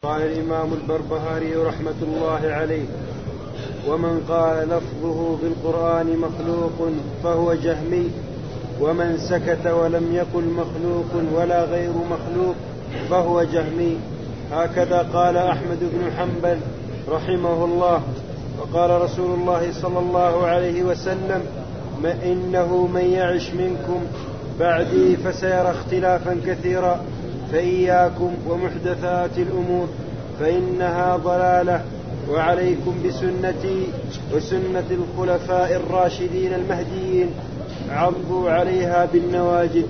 قال الإمام البربهاري رحمة الله عليه: ومن قال لفظه بالقرآن مخلوق فهو جهمي، ومن سكت ولم يقل مخلوق ولا غير مخلوق فهو جهمي. هكذا قال أحمد بن حنبل رحمه الله. وقال رسول الله صلى الله عليه وسلم: إنه من يعش منكم بعدي فسيرى اختلافا كثيرا، فإياكم ومحدثات الأمور فإنها ضلالة، وعليكم بسنتي وسنة الخلفاء الراشدين المهديين، عضوا عليها بالنواجذ.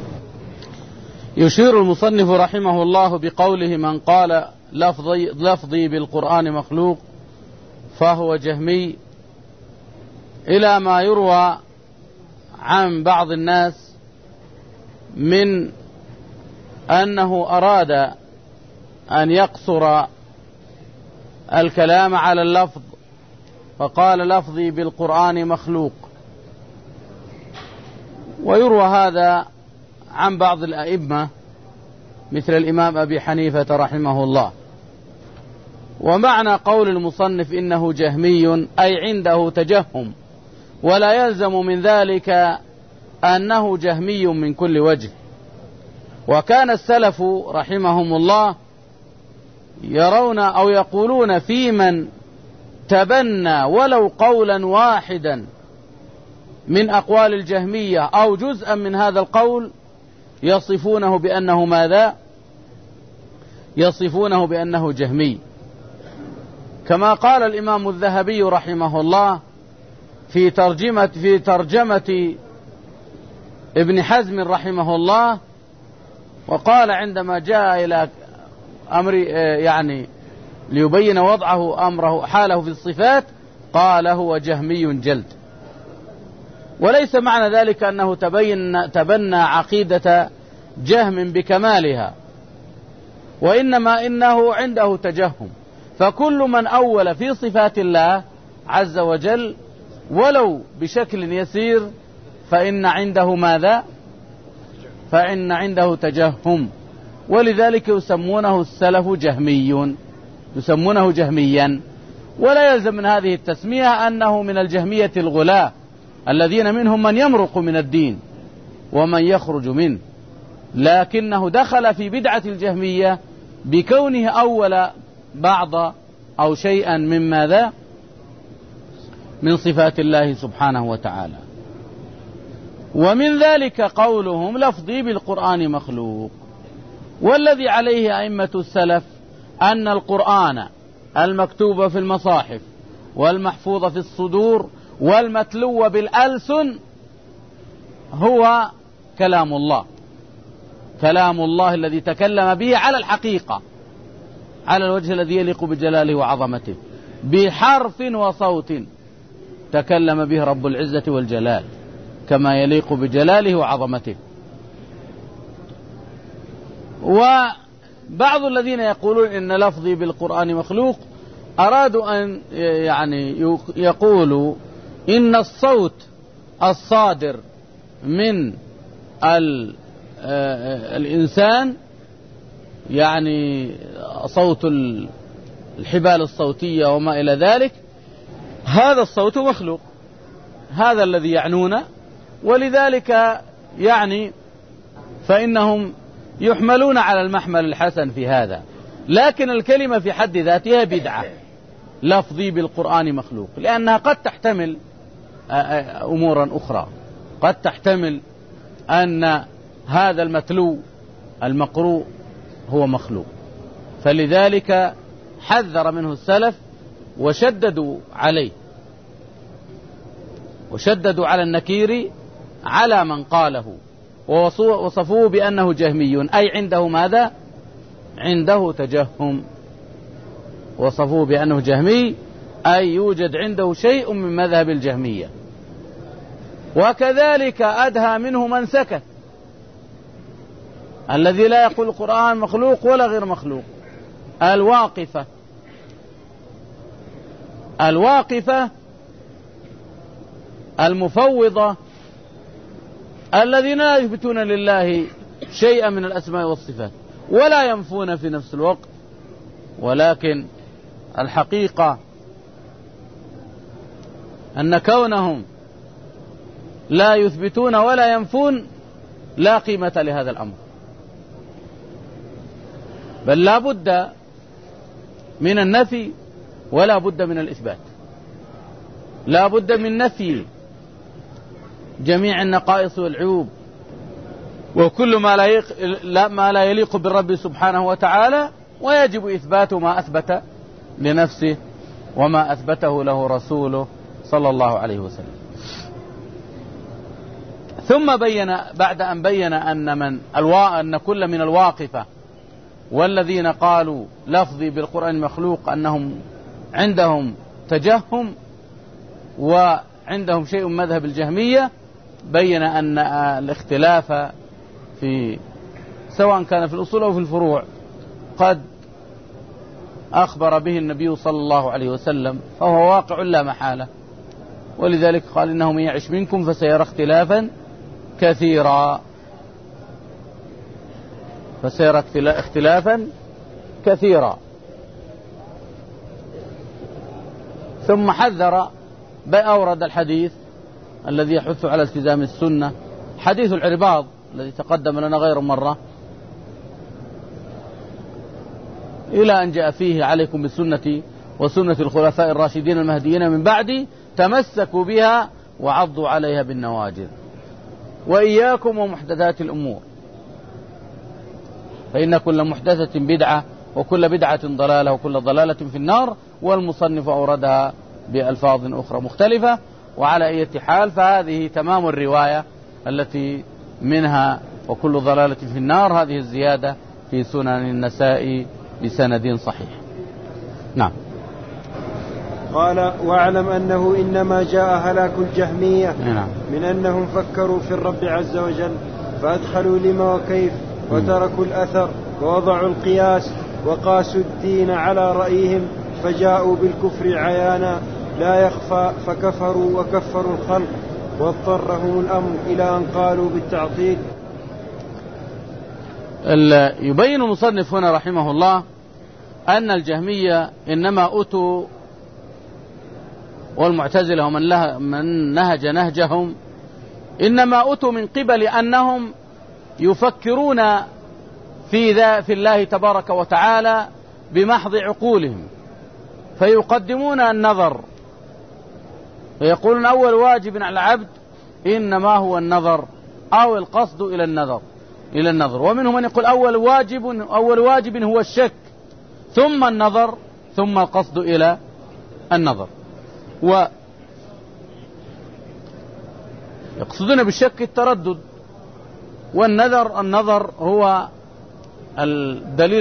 يشير المصنف رحمه الله بقوله: من قال لفظي بالقرآن مخلوق فهو جهمي، إلى ما يروى عن بعض الناس من أنه أراد أن يقصر الكلام على اللفظ فقال لفظي بالقرآن مخلوق. ويروى هذا عن بعض الأئمة مثل الإمام أبي حنيفة رحمه الله. ومعنى قول المصنف إنه جهمي أي عنده تجهم، ولا يلزم من ذلك أنه جهمي من كل وجه. وكان السلف رحمهم الله يرون أو يقولون في من تبنى ولو قولا واحدا من أقوال الجهمية أو جزءا من هذا القول يصفونه بأنه ماذا؟ يصفونه بأنه جهمي، كما قال الإمام الذهبي رحمه الله في ترجمة ابن حزم رحمه الله، وقال عندما جاء إلى أمر يعني ليبين وضعه أمره حاله في الصفات قال: هو جهمي جلد. وليس معنى ذلك أنه تبنى عقيدة جهم بكمالها، وإنما إنه عنده تجهم. فكل من أول في صفات الله عز وجل ولو بشكل يسير فإن عنده ماذا؟ فإن عنده تجهم، ولذلك يسمونه السلف يسمونه جهميا. ولا يلزم من هذه التسمية أنه من الجهمية الغلاة الذين منهم من يمرق من الدين ومن يخرج منه، لكنه دخل في بدعة الجهمية بكونه أول بعض أو شيئا من ماذا؟ من صفات الله سبحانه وتعالى. ومن ذلك قولهم لفظي بالقرآن مخلوق. والذي عليه أئمة السلف أن القرآن المكتوب في المصاحف والمحفوظ في الصدور والمتلو بالألسن هو كلام الله الذي تكلم به على الحقيقة، على الوجه الذي يليق بجلاله وعظمته، بحرف وصوت تكلم به رب العزة والجلال كما يليق بجلاله وعظمته. وبعض الذين يقولون إن لفظي بالقرآن مخلوق أرادوا أن يعني يقولوا إن الصوت الصادر من الإنسان، يعني صوت الحبال الصوتية وما إلى ذلك، هذا الصوت مخلوق، هذا الذي يعنون. ولذلك يعني فإنهم يحملون على المحمل الحسن في هذا، لكن الكلمة في حد ذاتها بدعة، لفظي بالقرآن مخلوق، لأنها قد تحتمل أمورا أخرى، قد تحتمل أن هذا المتلو المقروء هو مخلوق. فلذلك حذر منه السلف وشددوا عليه، وشددوا على النكير على من قاله، ووصفوه بأنه جهمي أي عنده ماذا؟ عنده تجهم. وصفوه بأنه جهمي أي يوجد عنده شيء من مذهب الجهمية. وكذلك أدهى منه من سكت، الذي لا يقول القرآن مخلوق ولا غير مخلوق، الواقفة المفوضة الذين لا يثبتون لله شيئا من الأسماء والصفات ولا ينفون في نفس الوقت ولكن الحقيقة أن كونهم لا يثبتون ولا ينفون لا قيمة لهذا الأمر، بل لا بد من النفي ولا بد من الإثبات. لا بد من نفي جميع النقائص والعيوب وكل ما لا يليق بالرب سبحانه وتعالى، ويجب إثبات ما أثبت لنفسه وما أثبته له رسوله صلى الله عليه وسلم. ثم بين بعد أن بين أن كل من الواقفة والذين قالوا لفظي بالقرآن مخلوق أنهم عندهم تجهم وعندهم شيء مذهب الجهمية، بين أن الاختلاف في سواء كان في الأصول أو في الفروع قد أخبر به النبي صلى الله عليه وسلم، فهو واقع لا محالة. ولذلك قال إنه من يعش منكم فسيرى اختلافا كثيرا، فسيرى اختلافا كثيرا. ثم حذر أورد الحديث الذي يحث على التزام السنة، حديث العرباض الذي تقدم لنا غير مرة، إلى أن جاء فيه عليكم بسنتي وسنة الخلفاء الراشدين المهديين من بعدي تمسكوا بها وعضوا عليها بالنواجذ، وإياكم ومحدثات الأمور فإن كل محدثة بدعة وكل بدعة ضلالة وكل ضلالة في النار. والمصنف أوردها بألفاظ أخرى مختلفة. وعلى أي حال فهذه تمام الرواية التي منها وكل ضلالة في النار، هذه الزيادة في سنن النسائي بسند صحيح. نعم. قال: واعلم أنه إنما جاء هلاك الجهمية من أنهم فكروا في الرب عز وجل فأدخلوا لما وكيف وتركوا الأثر ووضعوا القياس وقاسوا الدين على رأيهم فجاءوا بالكفر عيانا لا يخفى فكفروا وكفروا الخلق واضطرهم الأمر إلى أن قالوا بالتعطيل. يبين المصنف هنا رحمه الله أن الجهمية إنما أتوا والمعتزلة ومن نهج نهجهم إنما أتوا من قبل أنهم يفكرون في الله تبارك وتعالى بمحض عقولهم، فيقدمون النظر ويقولون أول واجب على العبد إنما هو النظر أو القصد إلى النظر. ومنهم من يقول أول واجب هو الشك ثم النظر ثم القصد إلى النظر. ويقصدون بالشك التردد، والنظر هو الدليل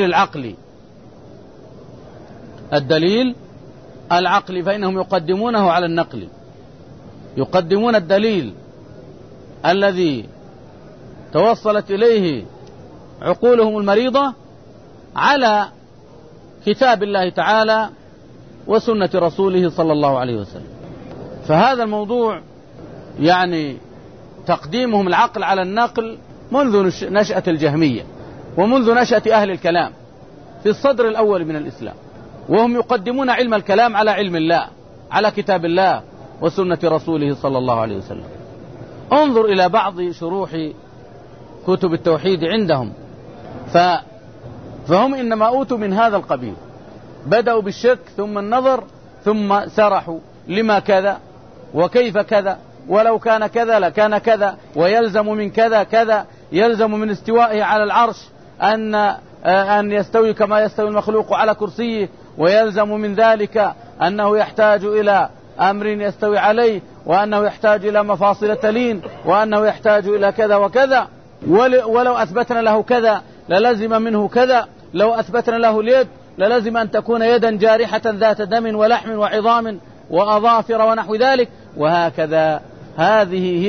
العقلي، فإنهم يقدمونه على النقل، يقدمون الدليل الذي توصلت إليه عقولهم المريضة على كتاب الله تعالى وسنة رسوله صلى الله عليه وسلم. فهذا الموضوع يعني تقديمهم العقل على النقل منذ نشأة الجهمية ومنذ نشأة أهل الكلام في الصدر الأول من الإسلام، وهم يقدمون علم الكلام على علم الله، على كتاب الله وسنة رسوله صلى الله عليه وسلم. انظر إلى بعض شروح كتب التوحيد عندهم، فهم إنما أوتوا من هذا القبيل، بدأوا بالشك ثم النظر ثم سرحوا لما كذا وكيف كذا ولو كان كذا لكان كذا، ويلزم من كذا كذا، يلزم من استوائه على العرش أن يستوي كما يستوي المخلوق على كرسيه، ويلزم من ذلك أنه يحتاج إلى أمر يستوي عليه، وأنه يحتاج إلى مفاصل تلين، وأنه يحتاج إلى كذا وكذا، ولو أثبتنا له كذا للزم منه كذا، لو أثبتنا له اليد للزم أن تكون يدا جارحة ذات دم ولحم وعظام وأظافر ونحو ذلك، وهكذا. هذه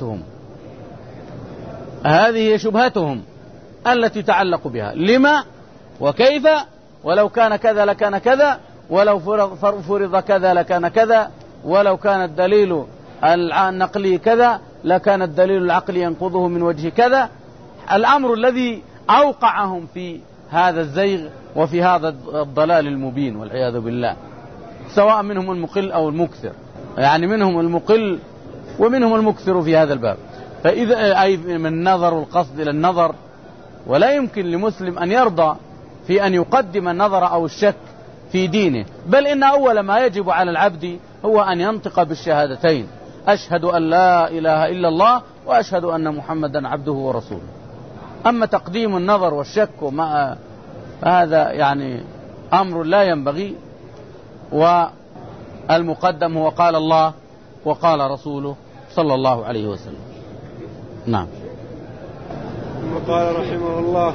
هي شبهتهم التي تعلق بها، لما وكيف، ولو كان كذا لكان كذا، ولو فرض كذا لكان كذا، ولو كان الدليل النقلي كذا لكان الدليل العقلي ينقضه من وجه كذا. الأمر الذي أوقعهم في هذا الزيغ وفي هذا الضلال المبين والعياذ بالله، سواء منهم المقل أو المكثر، يعني منهم المقل ومنهم المكثر في هذا الباب. فإذا أي من النظر والقصد إلى النظر، ولا يمكن لمسلم أن يرضى في أن يقدم النظر أو الشك في دينه، بل إن أول ما يجب على العبد هو أن ينطق بالشهادتين: أشهد أن لا إله إلا الله وأشهد أن محمدا عبده ورسوله. أما تقديم النظر والشك وما هذا يعني أمر لا ينبغي، والمقدم هو قال الله وقال رسوله صلى الله عليه وسلم. نعم. ثم قال رحمه الله: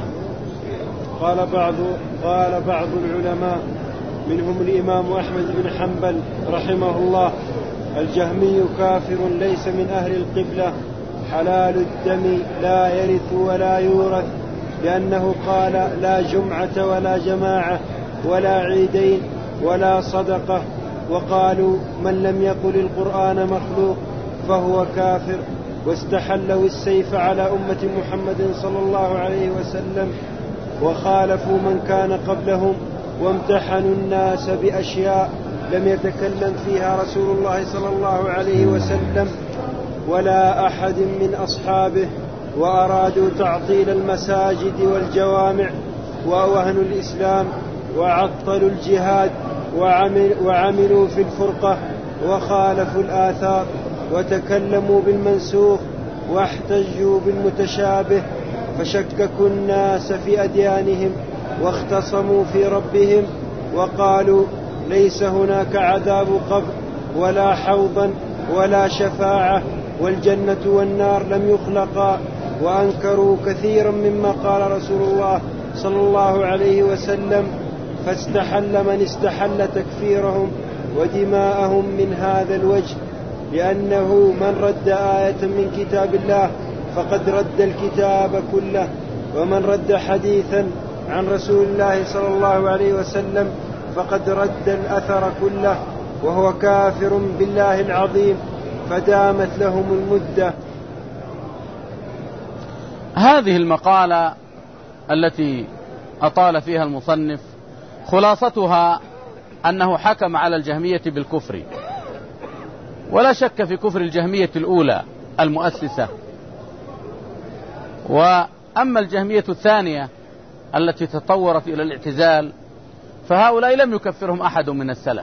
قال بعض العلماء منهم الإمام أحمد بن حنبل رحمه الله: الجهمي كافر ليس من أهل القبلة، حلال الدم، لا يرث ولا يورث، لأنه قال: لا جمعة ولا جماعة ولا عيدين ولا صدقة. وقالوا: من لم يقل القرآن مخلوق فهو كافر. واستحلوا السيف على أمة محمد صلى الله عليه وسلم، وخالفوا من كان قبلهم، وامتحنوا الناس بأشياء لم يتكلم فيها رسول الله صلى الله عليه وسلم ولا أحد من أصحابه، وأرادوا تعطيل المساجد والجوامع، وأوهنوا الإسلام، وعطلوا الجهاد، وعملوا في الفرقة، وخالفوا الآثار، وتكلموا بالمنسوخ، واحتجوا بالمتشابه، فشككوا الناس في أديانهم، واختصموا في ربهم، وقالوا: ليس هناك عذاب قبر ولا حوضا ولا شفاعة، والجنة والنار لم يخلقا. وأنكروا كثيرا مما قال رسول الله صلى الله عليه وسلم، فاستحل من استحل تكفيرهم ودماءهم من هذا الوجه، لأنه من رد آية من كتاب الله فقد رد الكتاب كله، ومن رد حديثا عن رسول الله صلى الله عليه وسلم فقد رد الأثر كله، وهو كافر بالله العظيم، فدامت لهم المدة. هذه المقالة التي أطال فيها المصنف خلاصتها أنه حكم على الجهمية بالكفر، ولا شك في كفر الجهمية الأولى المؤسسة. وأما الجهمية الثانية التي تطورت إلى الاعتزال فهؤلاء لم يكفرهم أحد من السلف،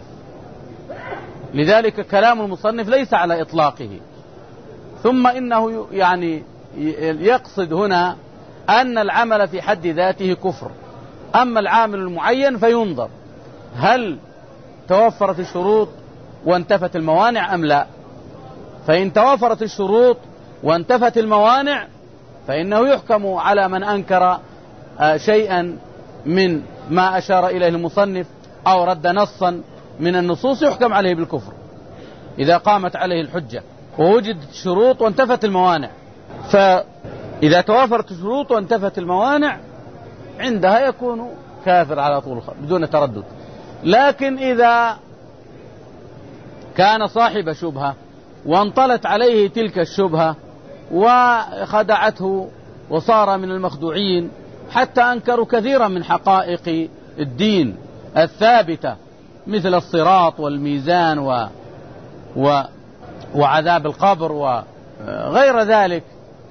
لذلك كلام المصنف ليس على إطلاقه. ثم إنه يعني يقصد هنا أن العمل في حد ذاته كفر، أما العامل المعين فينظر هل توفرت الشروط وانتفت الموانع أم لا. فإن توفرت الشروط وانتفت الموانع فإنه يحكم على من أنكر شيئا من ما أشار إليه المصنف أو رد نصا من النصوص، يحكم عليه بالكفر إذا قامت عليه الحجة ووجدت الشروط وانتفت الموانع. فإذا توافرت الشروط وانتفت الموانع عندها يكون كافر على طول بدون تردد. لكن إذا كان صاحب شبهة وانطلت عليه تلك الشبهة وخدعته وصار من المخدوعين حتى أنكروا كثيرا من حقائق الدين الثابتة مثل الصراط والميزان وعذاب القبر وغير ذلك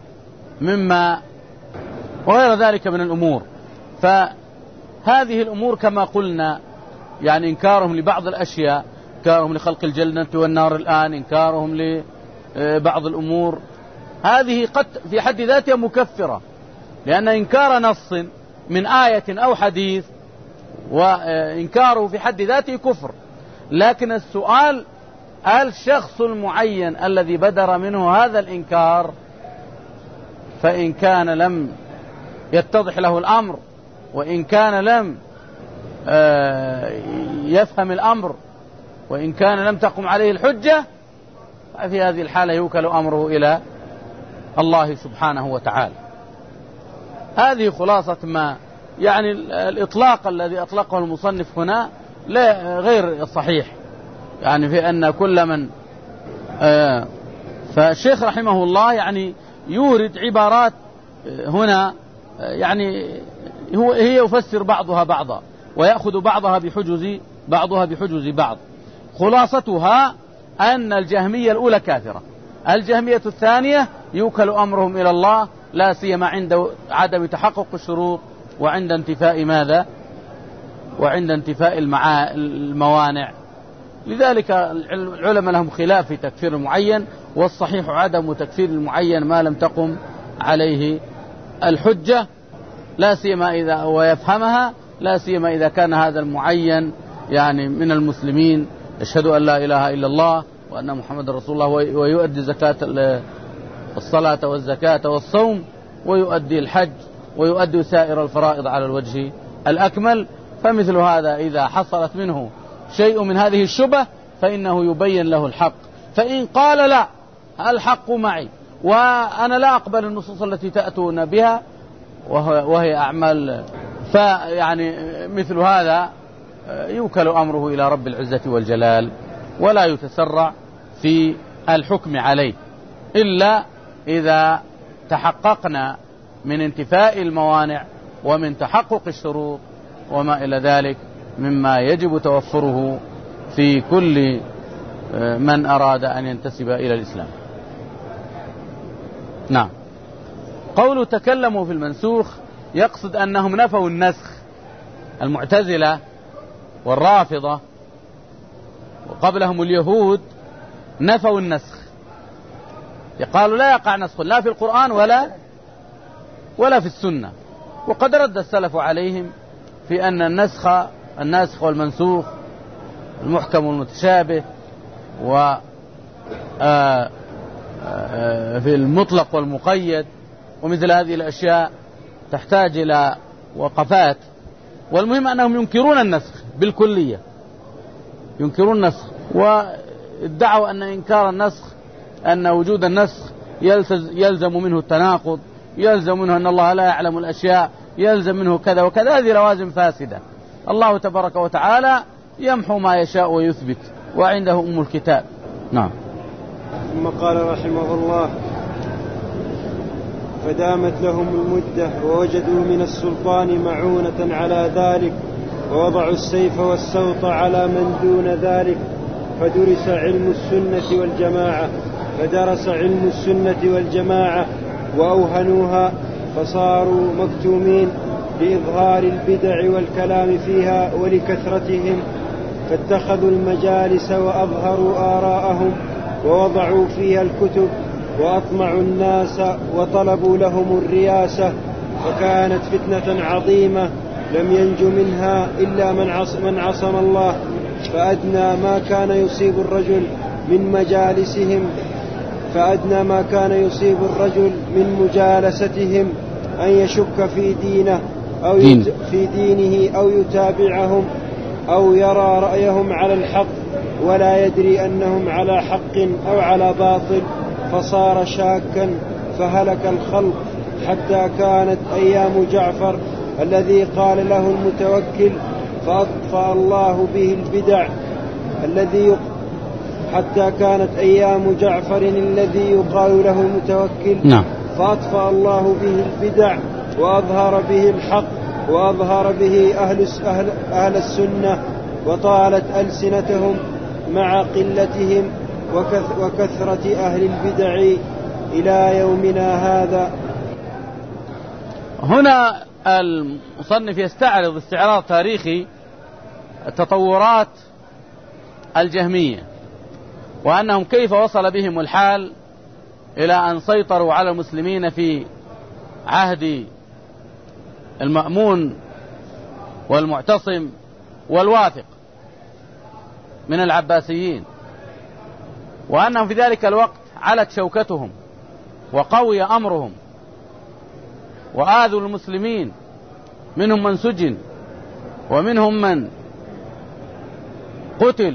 من الأمور. فهذه الأمور كما قلنا يعني إنكارهم لبعض الأشياء، إنكارهم لخلق الجنة والنار الآن، إنكارهم لبعض الأمور، هذه قد في حد ذاتها مكفرة، لأن إنكار نص من آية أو حديث وإنكاره في حد ذاته كفر. لكن السؤال الشخص المعين الذي بدر منه هذا الإنكار، فإن كان لم يتضح له الأمر وإن كان لم يفهم الأمر وإن كان لم تقم عليه الحجة، في هذه الحالة يوكل أمره إلى الله سبحانه وتعالى. هذه خلاصة ما يعني الإطلاق الذي أطلقه المصنف هنا لا غير الصحيح، يعني في أن كل من فالشيخ رحمه الله يعني يورد عبارات هنا يعني هي يفسر بعضها بعضا ويأخذ بعضها بحجز بعض. خلاصتها أن الجهمية الأولى كافرة، الجهمية الثانية يوكل أمرهم إلى الله، لا سيما عند عدم تحقق الشروط وعند انتفاء ماذا؟ وعند انتفاء الموانع. لذلك العلماء لهم خلاف في تكفير المعين، والصحيح عدم تكفير المعين ما لم تقم عليه الحجة، لا سيما إذا ويفهمها، لا سيما إذا كان هذا المعين يعني من المسلمين يشهد أن لا إله إلا الله وأن محمد رسول الله، ويؤدي زكاة الصلاة والزكاة والصوم، ويؤدي الحج، ويؤدي سائر الفرائض على الوجه الأكمل. فمثل هذا إذا حصلت منه شيء من هذه الشبه فإنه يبين له الحق. فإن قال لا، الحق معي وأنا لا أقبل النصوص التي تأتون بها وهي أعمال، فيعني مثل هذا يوكل أمره إلى رب العزة والجلال، ولا يتسرع في الحكم عليه إلا إذا تحققنا من انتفاء الموانع ومن تحقق الشروط وما إلى ذلك مما يجب توفره في كل من أراد أن ينتسب إلى الإسلام. نعم. قوله تكلموا في المنسوخ يقصد أنهم نفوا النسخ. المعتزلة والرافضة وقبلهم اليهود نفوا النسخ، قالوا لا يقع نسخ لا في القرآن ولا في السنة. وقد رد السلف عليهم في أن الناسخ والمنسوخ، المحكم والمتشابه، في المطلق والمقيد ومثل هذه الأشياء تحتاج إلى وقفات. والمهم أنهم ينكرون النسخ بالكلية، ينكرون النسخ، وادعوا أن إنكار النسخ أن وجود النسخ يلزم منه التناقض، يلزم منه أن الله لا يعلم الأشياء، يلزم منه كذا وكذا. هذه لوازم فاسدة. الله تبارك وتعالى يمحو ما يشاء ويثبت، وعنده أم الكتاب. نعم. ثم قال رحمه الله: فدامت لهم المدة ووجدوا من السلطان معونة على ذلك، ووضعوا السيف والسوط على من دون ذلك، فدرس علم السنة والجماعة وأوهنوها، فصاروا مكتومين لإظهار البدع والكلام فيها ولكثرتهم، فاتخذوا المجالس وأظهروا آراءهم ووضعوا فيها الكتب وأطمعوا الناس وطلبوا لهم الرياسة، فكانت فتنة عظيمة لم ينج منها إلا من عصم الله. فأدنى ما كان يصيب الرجل من مجالستهم أن يشك في دينه أو يتابعهم أو يرى رأيهم على الحق ولا يدري أنهم على حق أو على باطل، فصار شاكا فهلك الخلق، حتى كانت أيام جعفر الذي قال له المتوكل فأطفأ الله به البدع الذي يقال له المتوكل فأطفأ الله به البدع وأظهر به الحق وأظهر به أهل السنة، وطالت ألسنتهم مع قلتهم وكثرة أهل البدع إلى يومنا هذا. هنا المصنف يستعرض استعراض تاريخي تطورات الجهمية، وأنهم كيف وصل بهم الحال إلى أن سيطروا على المسلمين في عهد المأمون والمعتصم والواثق من العباسيين، وأنهم في ذلك الوقت علت شوكتهم وقوي أمرهم وآذوا المسلمين، منهم من سجن ومنهم من قتل.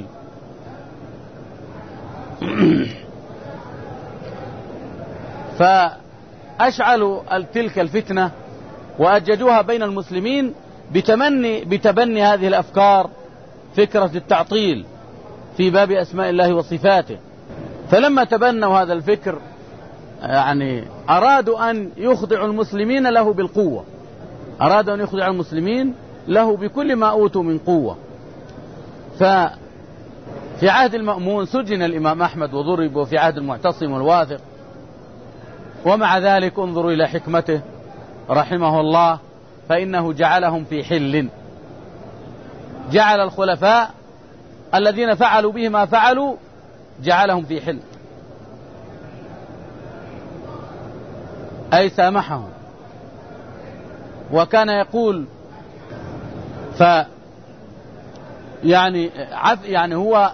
فأشعلوا تلك الفتنة وأججوها بين المسلمين بتبني هذه الأفكار، فكرة التعطيل في باب أسماء الله وصفاته. فلما تبنوا هذا الفكر يعني أرادوا أن يخضعوا المسلمين له بالقوة، أرادوا أن يخرجوا المسلمين له بكل ما أوتوا من قوة. ففي عهد المأمون سجن الإمام أحمد وضرب، وفي عهد المعتصم والواثق، ومع ذلك انظروا إلى حكمته رحمه الله، فإنه جعلهم في حل، جعل الخلفاء الذين فعلوا به ما فعلوا جعلهم في حل، أي سامحهم. وكان يقول يعني هو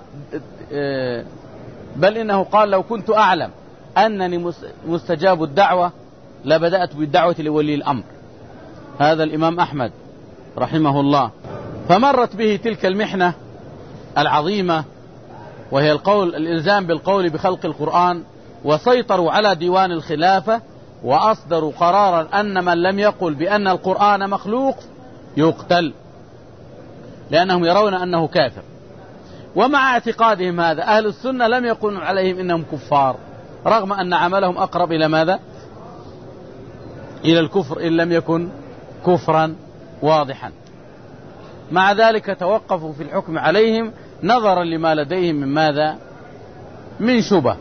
بل إنه قال: لو كنت أعلم أنني مستجاب الدعوة لبدأت بالدعوة لولي الأمر. هذا الإمام أحمد رحمه الله. فمرت به تلك المحنة العظيمة، وهي الإلزام بالقول بخلق القرآن، وسيطروا على ديوان الخلافة، وأصدروا قرارا أن من لم يقل بأن القرآن مخلوق يقتل، لأنهم يرون أنه كافر. ومع اعتقادهم هذا أهل السنة لم يقولوا عليهم إنهم كفار، رغم أن عملهم أقرب إلى ماذا؟ إلى الكفر، إن لم يكن كفرا واضحا. مع ذلك توقفوا في الحكم عليهم نظرا لما لديهم من ماذا؟ من شبه.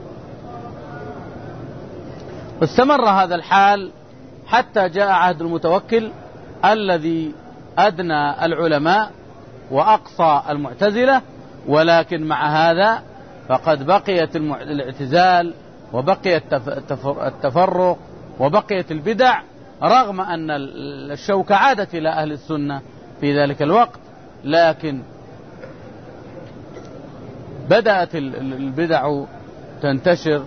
واستمر هذا الحال حتى جاء عهد المتوكل الذي أدنى العلماء وأقصى المعتزلة، ولكن مع هذا فقد بقيت الاعتزال، وبقي التفرق، وبقيت البدع، رغم أن الشوكة عادت إلى أهل السنة في ذلك الوقت، لكن بدأت البدع تنتشر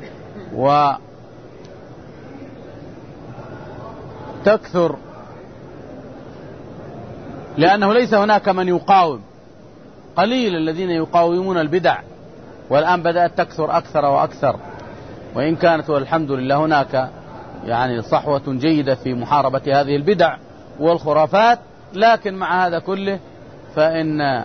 وتكثر، لأنه ليس هناك من يقاوم، قليل الذين يقاومون البدع، والآن بدأت تكثر أكثر وأكثر. وإن كانت والحمد لله هناك يعني صحوة جيدة في محاربة هذه البدع والخرافات، لكن مع هذا كله فإن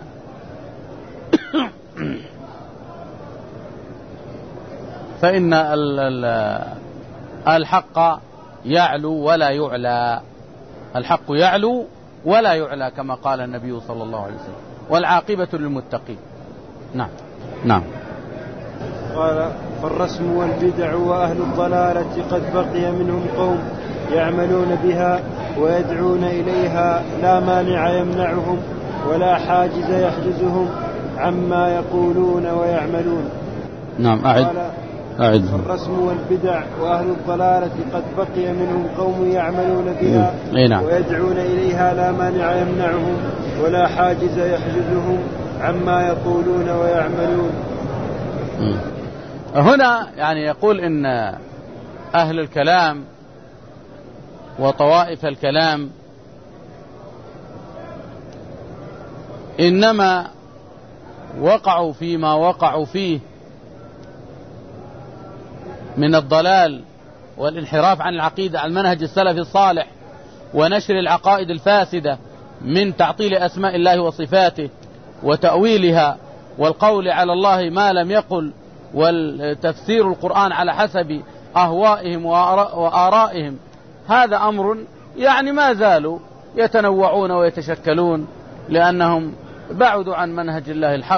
الحق يعلو ولا يعلى، الحق يعلو ولا يعلى كما قال النبي صلى الله عليه وسلم، والعاقبة للمتقين. نعم نعم. قال: فالرسم والبدع وأهل الضلالة قد بقي منهم قوم يعملون بها ويدعون إليها، لا مانع يمنعهم ولا حاجز يحجزهم عما يقولون ويعملون. نعم. أعد. الرسم والبدع وأهل الضلالة قد بقي منهم قوم يعملون بها ويدعون إليها، لا مانع يمنعهم ولا حاجز يحجزهم عما يقولون ويعملون. هنا يعني يقول إن أهل الكلام وطوائف الكلام إنما وقعوا فيما وقعوا فيه من الضلال والانحراف عن العقيدة عن منهج السلف الصالح، ونشر العقائد الفاسدة من تعطيل أسماء الله وصفاته وتأويلها، والقول على الله ما لم يقل، والتفسير القرآن على حسب أهوائهم وآرائهم. هذا أمر يعني ما زالوا يتنوعون ويتشكلون، لأنهم بعدوا عن منهج الله الحق.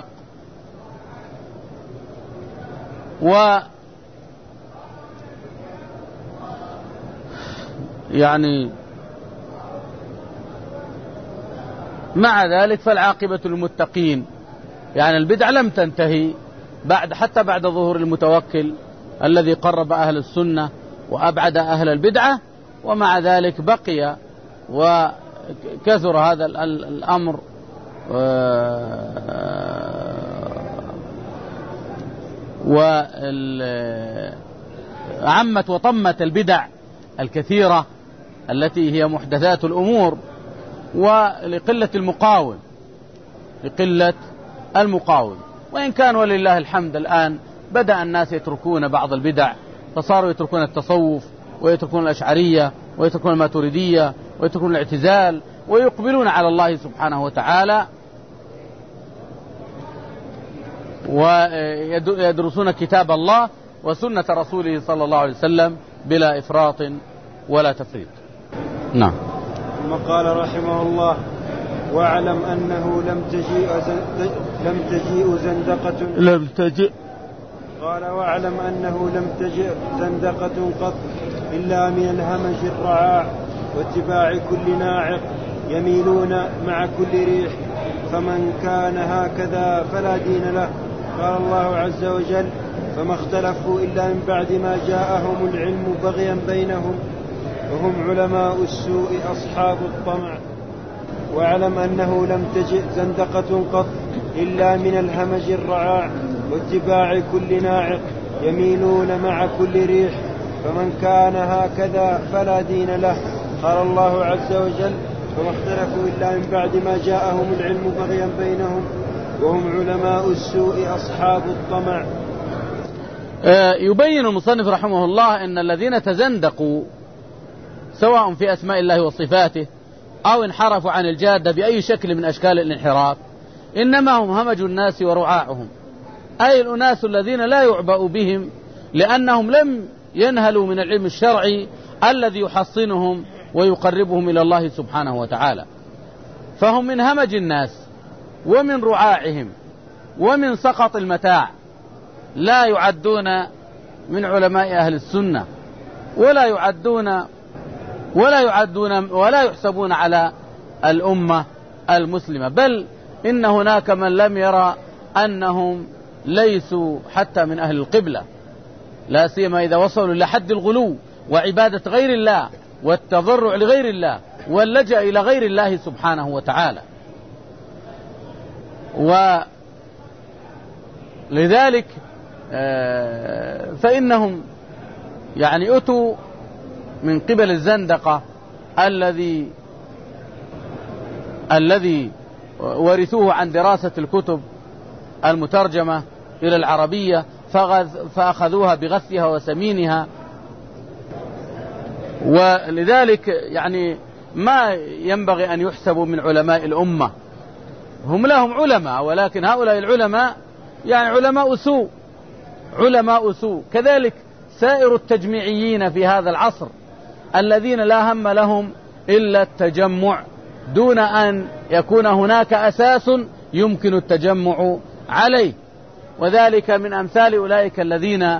يعني مع ذلك فالعاقبة للمتقين، يعني البدع لم تنتهي حتى بعد ظهور المتوكل الذي قرب أهل السنة وأبعد أهل البدعة، ومع ذلك بقي وكثر هذا الأمر وعمت وطمت البدع الكثيرة التي هي محدثات الأمور، ولقلة المقاوم. وإن كان ولله الحمد الآن بدأ الناس يتركون بعض البدع، فصاروا يتركون التصوف ويتركون الأشعرية ويتركون الماتريدية ويتركون الاعتزال، ويقبلون على الله سبحانه وتعالى، ويدرسون كتاب الله وسنة رسوله صلى الله عليه وسلم بلا إفراط ولا تفريط. نعم. ثم قال رحمه الله: واعلم أنه لم تجيء قال: واعلم أنه لم تجئ زندقة قط إلا من الهمج الرعاع واتباع كل ناعق يميلون مع كل ريح، فمن كان هكذا فلا دين له. قال الله عز وجل: فما اختلفوا إلا من بعد ما جاءهم العلم بغيا بينهم وهم علماء السوء أصحاب الطمع. واعلم أنه لم تجئ زندقة قط إلا من الهمج الرعاع واتباع كل ناعق يميلون مع كل ريح، فمن كان هكذا فلا دين له. قال الله عز وجل: فما اختلفوا إلا من بعد ما جاءهم العلم بغيا بينهم وهم علماء السوء أصحاب الطمع. يبين المصنف رحمه الله أن الذين تزندقوا سواء في أسماء الله وصفاته أو انحرفوا عن الجادة بأي شكل من أشكال الانحراف إنما هم همج الناس ورعاعهم، أي الأناس الذين لا يعبأ بهم لأنهم لم ينهلوا من العلم الشرعي الذي يحصنهم ويقربهم إلى الله سبحانه وتعالى، فهم من همج الناس ومن رعاعهم ومن سقط المتاع، لا يعدون من علماء أهل السنة ولا يحسبون على الأمة المسلمة، بل إن هناك من لم يرى أنهم ليسوا حتى من أهل القبلة، لا سيما إذا وصلوا لحد الغلو وعبادة غير الله والتضرع لغير الله واللجأ إلى غير الله سبحانه وتعالى. ولذلك فإنهم يعني أتوا من قبل الزندقة الذي ورثوه عن دراسة الكتب المترجمة إلى العربية فأخذوها بغثها وسمينها، ولذلك يعني ما ينبغي أن يحسبوا من علماء الأمة، هم لهم علماء ولكن هؤلاء العلماء يعني علماء سوء. كذلك سائر التجميعيين في هذا العصر الذين لا هم لهم إلا التجمع دون أن يكون هناك أساس يمكن التجمع عليه، وذلك من أمثال أولئك الذين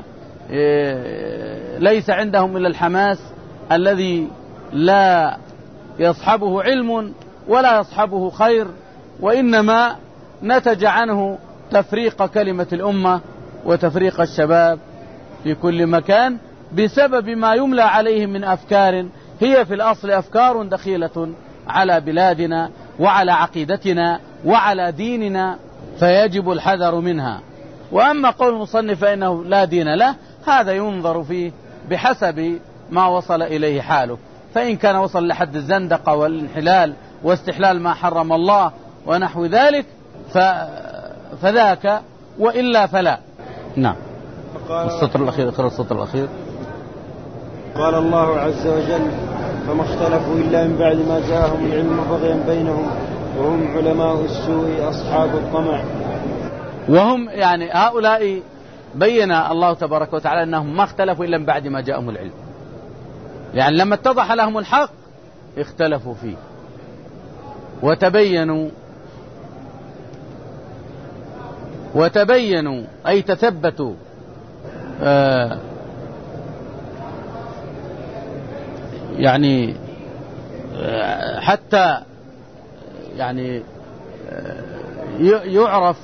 ليس عندهم إلا الحماس الذي لا يصحبه علم ولا يصحبه خير، وإنما نتج عنه تفريق كلمة الأمة وتفريق الشباب في كل مكان بسبب ما يملى عليهم من أفكار هي في الأصل أفكار دخيلة على بلادنا وعلى عقيدتنا وعلى ديننا، فيجب الحذر منها. وأما قول المصنف فإنه لا دين له، هذا ينظر فيه بحسب ما وصل إليه حاله، فإن كان وصل لحد الزندقة والانحلال واستحلال ما حرم الله ونحو ذلك فذاك، وإلا فلا. نعم. السطر الأخير، اقرأ السطر الأخير. قال الله عز وجل: فما اختلفوا إلا من بعد ما جاءهم العلم بغيا بينهم وهم علماء السوء أصحاب الطمع. وهم يعني هؤلاء بين الله تبارك وتعالى أنهم ما اختلفوا إلا من بعد ما جاءهم العلم، يعني لما اتضح لهم الحق اختلفوا فيه وتبينوا أي تثبتوا يعني حتى يعني يعرف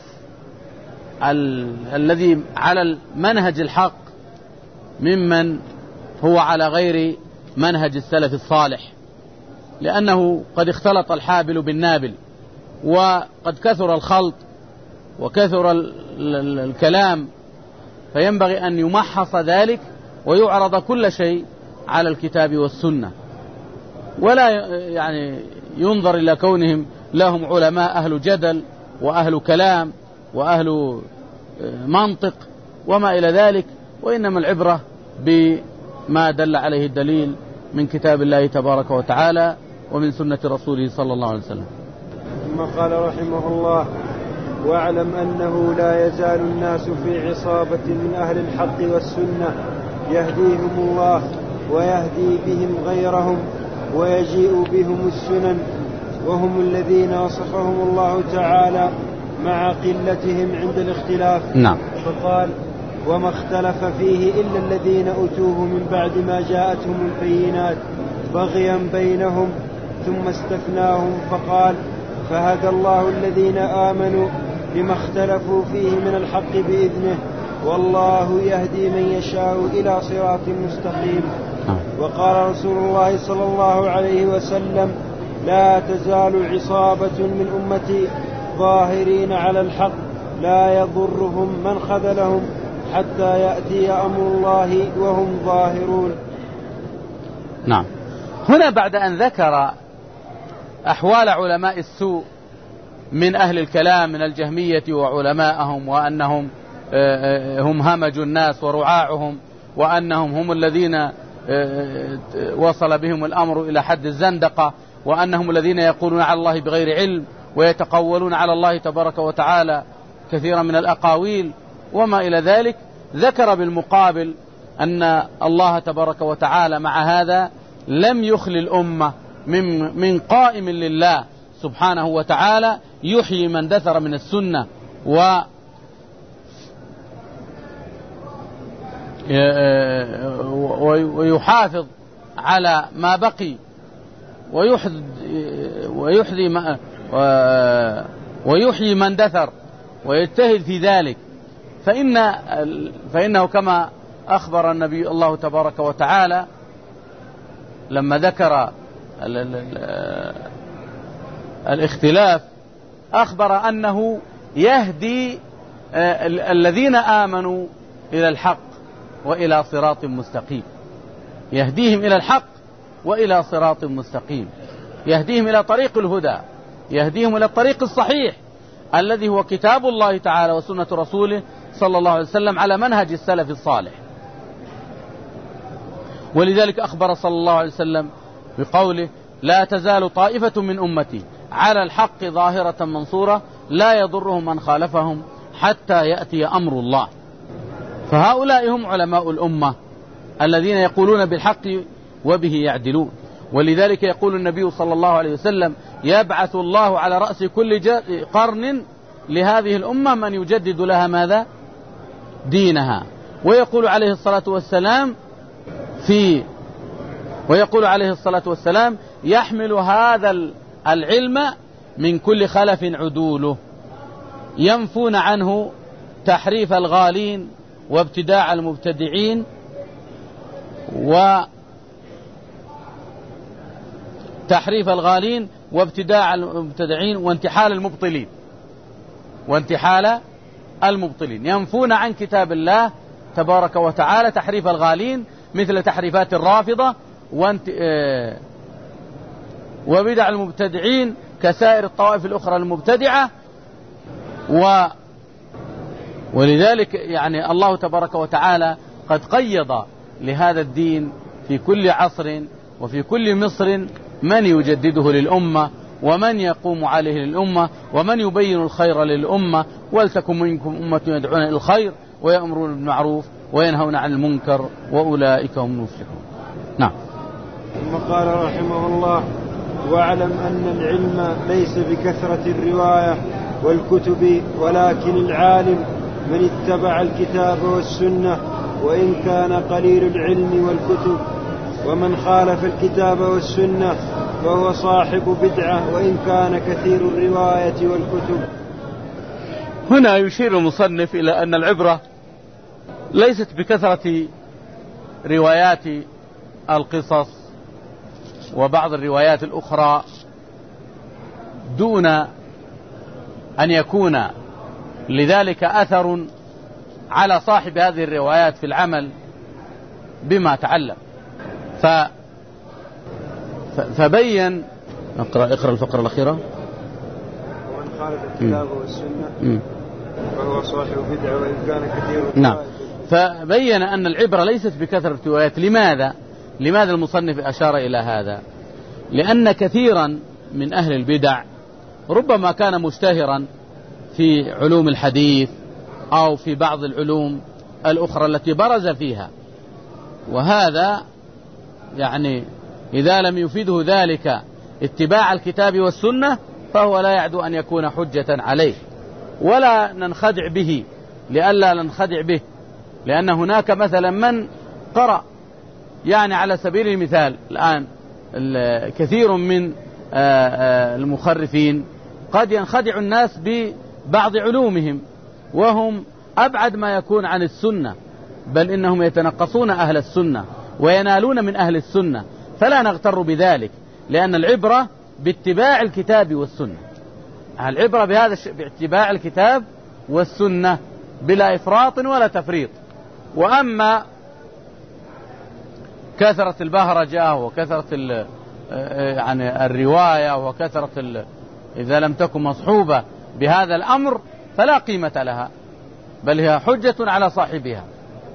الذي على المنهج الحق ممن هو على غير منهج السلف الصالح، لأنه قد اختلط الحابل بالنابل وقد كثر الخلط وكثر الكلام، فينبغي أن يمحص ذلك ويعرض كل شيء على الكتاب والسنة، ولا يعني ينظر إلى كونهم لهم علماء أهل جدل وأهل كلام وأهل منطق وما إلى ذلك، وإنما العبرة بما دل عليه الدليل من كتاب الله تبارك وتعالى ومن سنة رسوله صلى الله عليه وسلم. ثم قال رحمه الله: واعلم أنه لا يزال الناس في عصابة من أهل الحق والسنة يهديهم الله ويهدي بهم غيرهم، ويجيء بهم السنن، وهم الذين وصفهم الله تعالى مع قلتهم عند الاختلاف. نعم. فقال: وما اختلف فيه إلا الذين أتوه من بعد ما جاءتهم البينات بغيا بينهم، ثم استثناهم فقال: فهدى الله الذين آمنوا لما اختلفوا فيه من الحق بإذنه، والله يهدي من يشاء إلى صراط مستقيم. وقال رسول الله صلى الله عليه وسلم: لا تزال عصابة من أمتي ظاهرين على الحق لا يضرهم من خذلهم حتى يأتي أمر الله وهم ظاهرون. نعم. هنا بعد أن ذكر أحوال علماء السوء من أهل الكلام من الجهمية وعلماءهم، وأنهم هم همج الناس ورعاعهم، وأنهم هم الذين وصل بهم الأمر إلى حد الزندقة، وأنهم الذين يقولون على الله بغير علم ويتقولون على الله تبارك وتعالى كثيرا من الأقاويل وما إلى ذلك، ذكر بالمقابل أن الله تبارك وتعالى مع هذا لم يخل الأمة من قائم لله سبحانه وتعالى يحيي من دثر من السنة ويحافظ على ما بقي ويحيي من دثر ويجتهد في ذلك، فإنه كما أخبر النبي الله تبارك وتعالى لما ذكر الاختلاف أخبر أنه يهدي الذين آمنوا إلى الحق وإلى صراط مستقيم، يهديهم إلى الحق وإلى صراط مستقيم، يهديهم إلى طريق الهدى، يهديهم إلى الطريق الصحيح الذي هو كتاب الله تعالى وسنة رسوله صلى الله عليه وسلم على منهج السلف الصالح. ولذلك أخبر صلى الله عليه وسلم بقوله: لا تزال طائفة من أمتي على الحق ظاهرة منصورة لا يضرهم من خالفهم حتى يأتي أمر الله. فهؤلاء هم علماء الأمة الذين يقولون بالحق وبه يعدلون. ولذلك يقول النبي صلى الله عليه وسلم: يبعث الله على رأس كل قرن لهذه الأمة من يجدد لها ماذا؟ دينها. ويقول عليه الصلاة والسلام يحمل هذا العلم من كل خلف عدوله، ينفون عنه تحريف الغالين وابتداع المبتدعين وانتحال المبطلين، ينفون عن كتاب الله تبارك وتعالى تحريف الغالين مثل تحريفات الرافضة وبدع المبتدعين كسائر الطوائف الأخرى المبتدعة. ولذلك يعني الله تبارك وتعالى قد قيض لهذا الدين في كل عصر وفي كل مصر من يجدده للأمة ومن يقوم عليه للأمة ومن يبين الخير للأمة، ولتكن منكم أمة يدعون إلى الخير ويأمرون بالمعروف وينهون عن المنكر وأولئك هم المفلحون. نعم. ثم قال رحمه الله: واعلم أن العلم ليس بكثرة الرواية والكتب، ولكن العالم من اتبع الكتاب والسنة وإن كان قليل العلم والكتب، ومن خالف الكتاب والسنة فهو صاحب بدعة وإن كان كثير الرواية والكتب. هنا يشير المصنف إلى أن العبرة ليست بكثرة روايات القصص وبعض الروايات الأخرى دون أن يكون لذلك أثر على صاحب هذه الروايات في العمل بما تعلم. فبين اقرأ الفقرة الأخيرة: ومن خالف الكتاب والسنة فهو صاحب بدعة وإن كان كثير. نعم. فبين أن العبرة ليست بكثرة الروايات. لماذا المصنف أشار إلى هذا؟ لأن كثيرا من أهل البدع ربما كان مشتهرا في علوم الحديث أو في بعض العلوم الأخرى التي برز فيها، وهذا يعني إذا لم يفيده ذلك اتباع الكتاب والسنة فهو لا يعدو أن يكون حجة عليه، ولا ننخدع به لئلا ننخدع به، لأن هناك مثلا من قرأ، يعني على سبيل المثال الآن كثير من المخرفين قد ينخدع الناس ببعض علومهم وهم أبعد ما يكون عن السنة، بل إنهم يتنقصون أهل السنة وينالون من أهل السنة، فلا نغتر بذلك، لأن العبرة باتباع الكتاب والسنة، العبرة بهذا باتباع الكتاب والسنة بلا إفراط ولا تفريط. وأما كثرة البهرجة وكثرة يعني الرواية وكثرة إذا لم تكن مصحوبة بهذا الأمر فلا قيمة لها، بل هي حجة على صاحبها.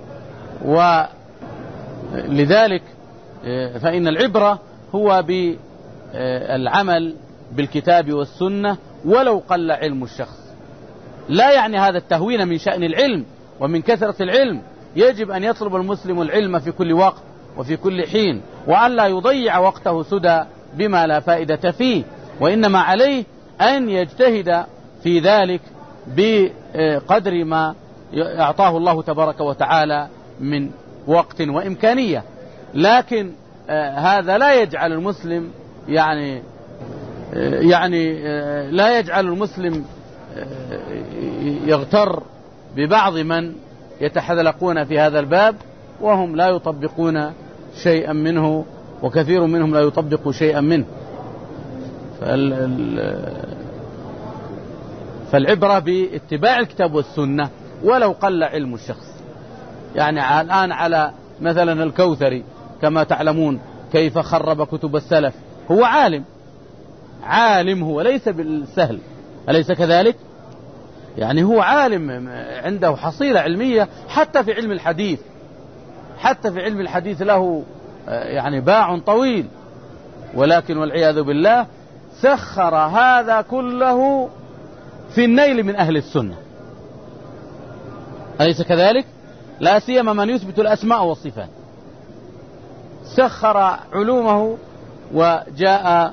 ولذلك فإن العبرة هو بالعمل بالكتاب والسنة ولو قل علم الشخص. لا يعني هذا التهوين من شأن العلم ومن كثرة العلم، يجب أن يطلب المسلم العلم في كل وقت وفي كل حين، وأن لا يضيع وقته سدى بما لا فائدة فيه، وإنما عليه أن يجتهد في ذلك بقدر ما أعطاه الله تبارك وتعالى من وقت وإمكانية. لكن هذا لا يجعل المسلم يعني لا يجعل المسلم يغتر ببعض من يتحذلقون في هذا الباب وهم لا يطبقون شيئا منه، وكثير منهم لا يطبق شيئا منه. فالعبرة باتباع الكتاب والسنة ولو قل علم الشخص. يعني الآن على مثلا الكوثري كما تعلمون كيف خرب كتب السلف، هو عالم هو ليس بالسهل، أليس كذلك؟ يعني هو عالم عنده حصيلة علمية حتى في علم الحديث، حتى في علم الحديث له يعني باع طويل، ولكن والعياذ بالله سخر هذا كله في النيل من أهل السنة، أليس كذلك؟ لا سيما من يثبت الأسماء والصفات، سخر علومه وجاء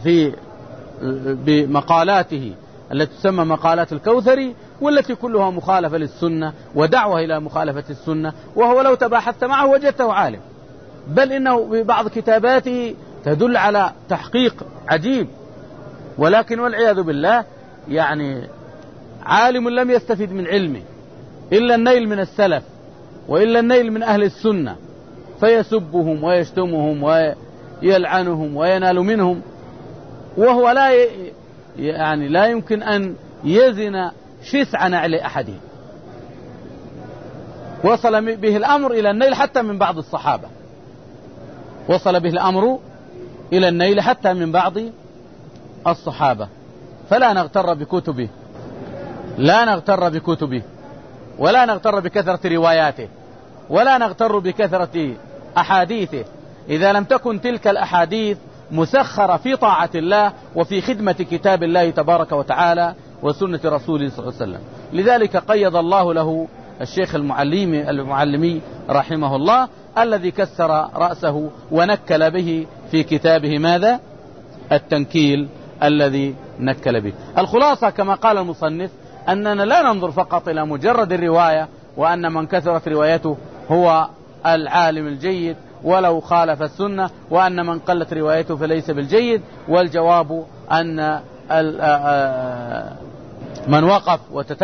بمقالاته التي تسمى مقالات الكوثري، والتي كلها مخالفة للسنة ودعوة إلى مخالفة السنة، وهو لو تباحثت معه وجدته عالم، بل إنه ببعض كتاباته تدل على تحقيق عجيب، ولكن والعياذ بالله يعني عالم لم يستفد من علمه إلا النيل من السلف وإلا النيل من أهل السنة، فيسبهم ويشتمهم ويلعنهم وينال منهم، وهو لا يمكن أن يزن شسع نعل أحدهم. وصل به الأمر إلى النيل حتى من بعض الصحابة، وصل به الأمر إلى النيل حتى من بعض الصحابة. فلا نغتر بكتبه، لا نغتر بكتبه، ولا نغتر بكثرة رواياته، ولا نغتر بكثرة أحاديثه، إذا لم تكن تلك الأحاديث مسخرة في طاعة الله وفي خدمة كتاب الله تبارك وتعالى وسنة رسوله صلى الله عليه وسلم. لذلك قيض الله له الشيخ المعلمي رحمه الله الذي كسر رأسه ونكل به في كتابه ماذا؟ التنكيل الذي نكل به. الخلاصة كما قال المصنف أننا لا ننظر فقط إلى مجرد الرواية وأن من كثرت روايته هو العالم الجيد ولو خالف السنة، وأن من قلت روايته فليس بالجيد، والجواب أن من وقف